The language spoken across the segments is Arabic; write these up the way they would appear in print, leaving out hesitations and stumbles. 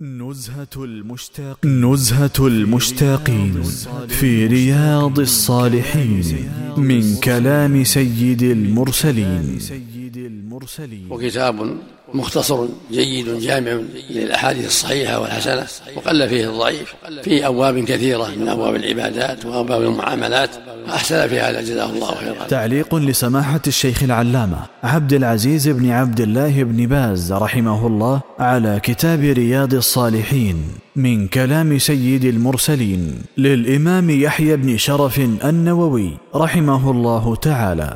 نزهة المشتاقين في رياض الصالحين من كلام سيد المرسلين. وكتاب مختصر جيد جامع للأحاديث الصحيحة والحسنة، وقل فيه الضعيف، في أبواب كثيرة من أبواب العبادات وأبواب المعاملات، أحسن في هذا جزاه الله خيرا. تعليق لسماحة الشيخ العلامة عبد العزيز بن عبد الله بن باز رحمه الله على كتاب رياض الصالحين من كلام سيد المرسلين للإمام يحيى بن شرف النووي رحمه الله تعالى.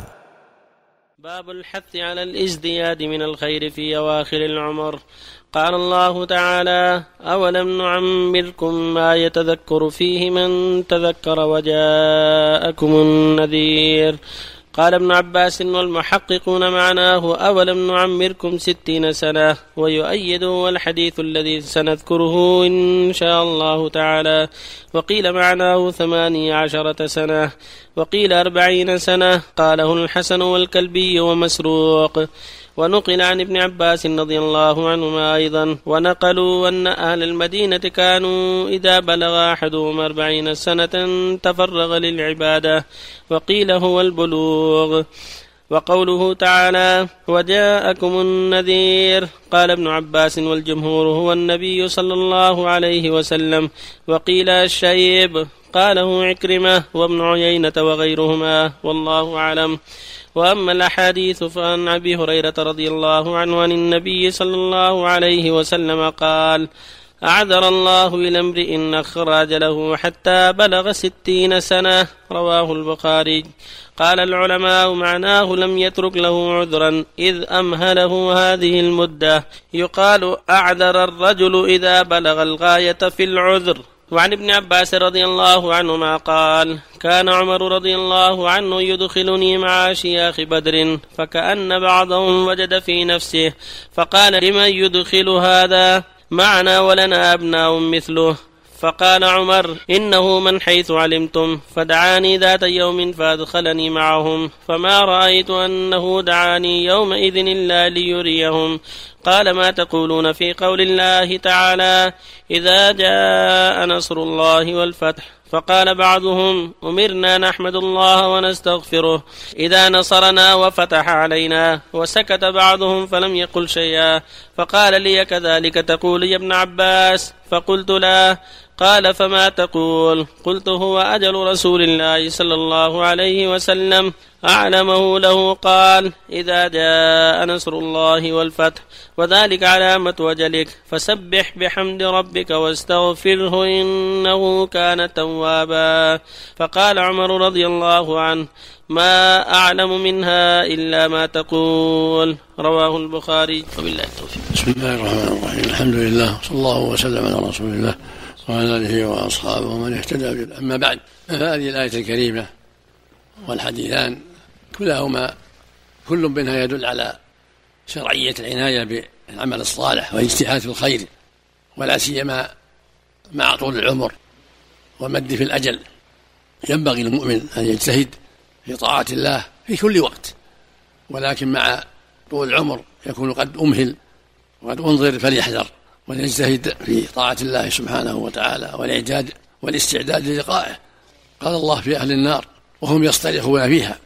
باب الحث على الازدياد من الخير في أواخر العمر. قال الله تعالى: أولم نعمركم ما يتذكر فيه من تذكر وجاءكم النذير. قال ابن عباس والمحققون معناه أولم نعمركم 60 سنة، ويؤيد الحديث الذي سنذكره إن شاء الله تعالى. وقيل معناه 18 سنة، وقيل 40 سنة، قاله الحسن والكلبي ومسروق. ونقل عن ابن عباس رضي الله عنهما أيضا، ونقلوا أن أهل المدينة كانوا إذا بلغ أحدهم 40 سنة تفرغ للعبادة، وقيل هو البلوغ. وقوله تعالى: وجاءكم النذير، قال ابن عباس والجمهور هو النبي صلى الله عليه وسلم. وقيل الشيب، قاله عكرمة وابن عيينة وغيرهما، والله أعلم. وأما الأحاديث فعن أبي هريرة رضي الله عنه عن النبي صلى الله عليه وسلم قال: أعذر الله إلى امرئ أخر أجله حتى بلغ 60 سنة، رواه البخاري. قال العلماء معناه لم يترك له عذرا إذ أمهله هذه المدة. يقال أعذر الرجل إذا بلغ الغاية في العذر. وعن ابن عباس رضي الله عنهما قال: كان عمر رضي الله عنه يدخلني مع شياخ بدر، فكأن بعضهم وجد في نفسه فقال: لمن يدخل هذا معنا ولنا أبناء مثله؟ فقال عمر: إنه من حيث علمتم. فدعاني ذات يوم فأدخلني معهم، فما رأيت أنه دعاني يومئذ إلا ليريهم. قال: ما تقولون في قول الله تعالى: إذا جاء نصر الله والفتح؟ فقال بعضهم: أمرنا نحمد الله ونستغفره إذا نصرنا وفتح علينا. وسكت بعضهم فلم يقل شيئا. فقال لي: كذلك تقول يا ابن عباس؟ فقلت: لا. قال: فما تقول؟ قلت: هو أجل رسول الله صلى الله عليه وسلم أعلمه له. قال: إذا جاء نصر الله والفتح، وذلك علامة وجلك، فسبح بحمد ربك واستغفره إنه كان توابا. فقال عمر رضي الله عنه: ما أعلم منها إلا ما تقول. رواه البخاري. وبالله التوفيق. بسم الله الرحمن الرحيم. الحمد لله، صلى الله وسلم على رسول الله وعلى آله وأصحابه ومن اهتدى به. أما بعد، فهذه الآية الكريمة والحديثان كلاهما كل منها يدل على شرعية العناية بالعمل الصالح والاجتهاد في الخير، ولا سيما مع طول العمر ومد في الأجل. ينبغي للمؤمن أن يجتهد في طاعة الله في كل وقت، ولكن مع طول العمر يكون قد أمهل وقد أنظر فليحذر، ونجتهد في طاعة الله سبحانه وتعالى والإعداد والاستعداد للقائه. قال الله في أهل النار وهم يصطرخون فيها: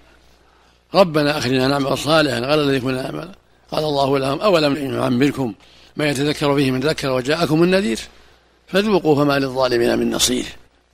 ربنا أخرجنا نعمل صالحا غير الذي كنا نعمل. قال الله لهم: أولم نعمركم ما يتذكر فيه من تذكر وجاءكم النذير، فذوقوا فما للظالمين من نصير.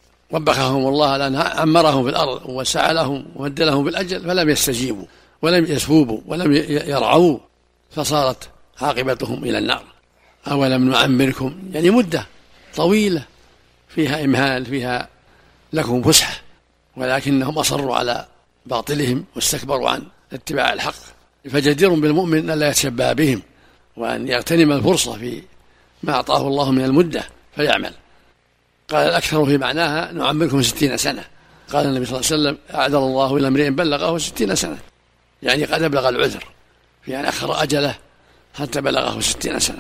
وبخهم الله على أن عمرهم في الأرض ووسع لهم ومد لهم بالأجل، فلم يستجيبوا ولم يثوبوا ولم يرعوا، فصارت عاقبتهم إلى النار. أولم نعمركم يعني مدة طويلة فيها إمهال، فيها لكم فسحة، ولكنهم أصروا على باطلهم واستكبروا عن اتباع الحق. فجدير بالمؤمن أن لا يتشبه بهم، وأن يغتنم الفرصة في ما أعطاه الله من المدة فيعمل. قال الأكثر في معناها: نعمركم 60 سنة. قال النبي صلى الله عليه وسلم: أعذر الله إلى امرئ بلغه 60 سنة، يعني قد أبلغ العذر في أن أخر أجله حتى بلغه 60 سنة.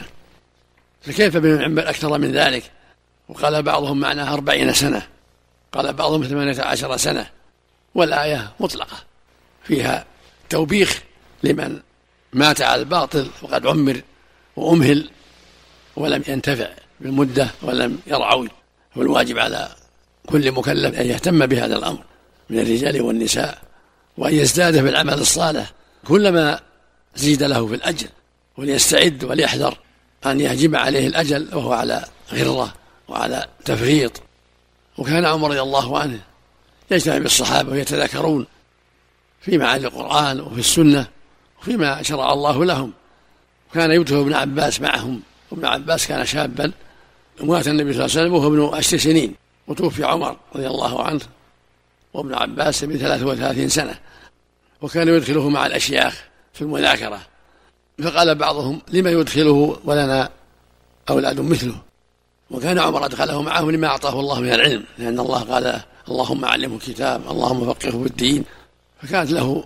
فكيف بمن يعمر أكثر من ذلك؟ وقال بعضهم معناها 40 سنة، قال بعضهم 18 سنة. والآية مطلقة فيها توبيخ لمن مات على الباطل وقد عمر وأمهل ولم ينتفع بالمدة ولم يرعوا. والواجب على كل مكلف أن يهتم بهذا الأمر من الرجال والنساء، وأن يزداد في العمل الصالح كلما زيد له في الأجر، وليستعد وليحذر أن يهجم عليه الأجل وهو على غرة وعلى تفريط. وكان عمر رضي الله عنه يجتمع بالصحابة ويتذاكرون في معاني القرآن وفي السنة وفيما شرع الله لهم. وكان يدخل ابن عباس معهم، وابن عباس كان شابا، ومات النبي صلى الله عليه وسلم وهو ابن 10 سنين، وتوفي عمر رضي الله عنه وابن عباس ب 33 سنة. وكان يدخله مع الأشياخ في المذاكرة، فقال بعضهم: لما يدخله ولنا أولاد مثله؟ وكان عمر أدخله معه لما أعطاه الله من العلم، لأن الله قال: اللهم علمه الكتاب، اللهم فقهه في الدين. فكانت له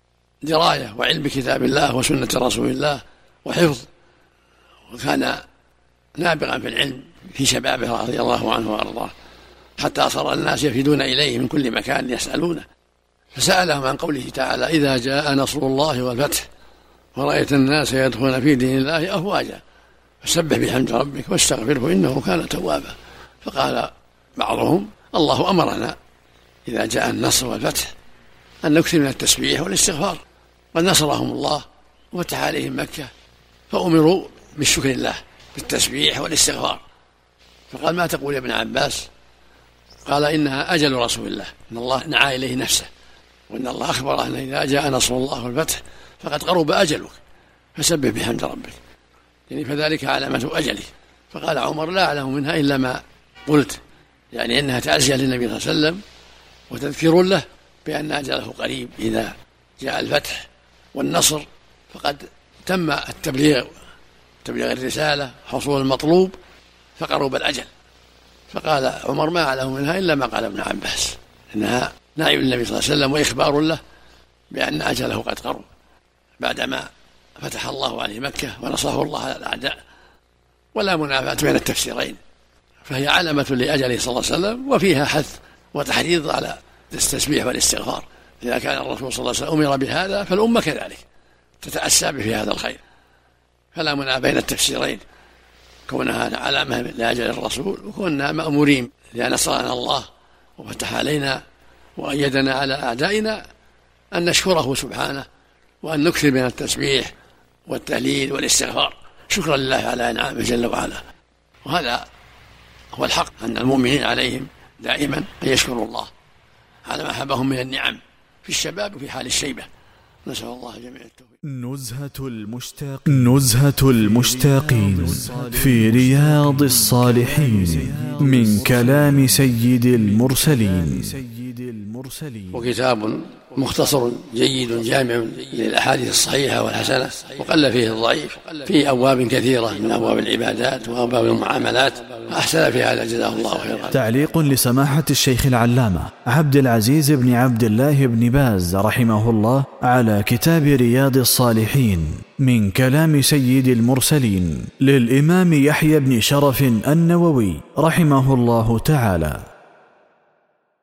دراية وعلم بكتاب الله وسنة رسول الله وحفظ، وكان نابغا في العلم في شبابه رضي الله عنه وأرضاه، حتى صار الناس يفدون إليه من كل مكان يسألونه. فسألهم عن قوله تعالى: إذا جاء نصر الله والفتح ورأيت الناس يدخلون في دين الله أفواجا فسبح بحمد ربك واستغفره إنه كان توابا. فقال بعضهم: الله أمرنا إذا جاء النصر والفتح أن نكثر من التسبيح والاستغفار، قد نصرهم الله وفتح عليهم مكة فأمروا بالشكر الله بالتسبيح والاستغفار. فقال: ما تقول يا ابن عباس؟ قال: إنها أجل رسول الله، إن الله نعى إليه نفسه، وإن الله أخبر أن إذا جاء نصر الله والفتح فقد قرب أجلك فسبح بحمد ربك، يعني فذلك علامة أجله. فقال عمر: لا أعلم منها إلا ما قلت، يعني أنها تعزية للنبي صلى الله عليه وسلم وتذكير له بأن أجله قريب، إذا جاء الفتح والنصر فقد تم تبليغ الرسالة، حصول المطلوب، فقرب الأجل. فقال عمر: ما أعلم منها إلا ما قال ابن عباس، إنها نعي النبي صلى الله عليه وسلم وإخبار له بأن أجله قد قرب، بعدما فتح الله عليه مكة ونصره الله على الأعداء. ولا منافاة بين التفسيرين، فهي علامة لأجله صلى الله عليه وسلم، وفيها حث وتحريض على التسبيح والاستغفار. إذا كان الرسول صلى الله عليه وسلم أمر بهذا فالأمة كذلك تتأسى به في هذا الخير. فلا منافاة بين التفسيرين، كونها علامة لأجل الرسول، وكوننا مأمورين لأن نصرنا الله وفتح علينا وأيدنا على أعدائنا أن نشكره سبحانه، وأن نكثر من التسبيح والتهليل والاستغفار شكرا لله على إنعامه جل وعلا. وهذا هو الحق، أن المؤمنين عليهم دائما أن يشكروا الله على ما حبهم من النعم في الشباب وفي حال الشيبة. نسأل الله جميع التوفيق. نزهة المشتاقين في رياض الصالحين من كلام سيد المرسلين. وكتاب مختصر جيد جامع للأحاديث الصحيحة والحسنة، وقل فيه الضعيف، في أبواب كثيرة من أبواب العبادات وأبواب المعاملات، أحسن في هذا جزاه الله خيرا. تعليق لسماحة الشيخ العلامة عبد العزيز بن عبد الله بن باز رحمه الله على كتاب رياض الصالحين من كلام سيد المرسلين للإمام يحيى بن شرف النووي رحمه الله تعالى.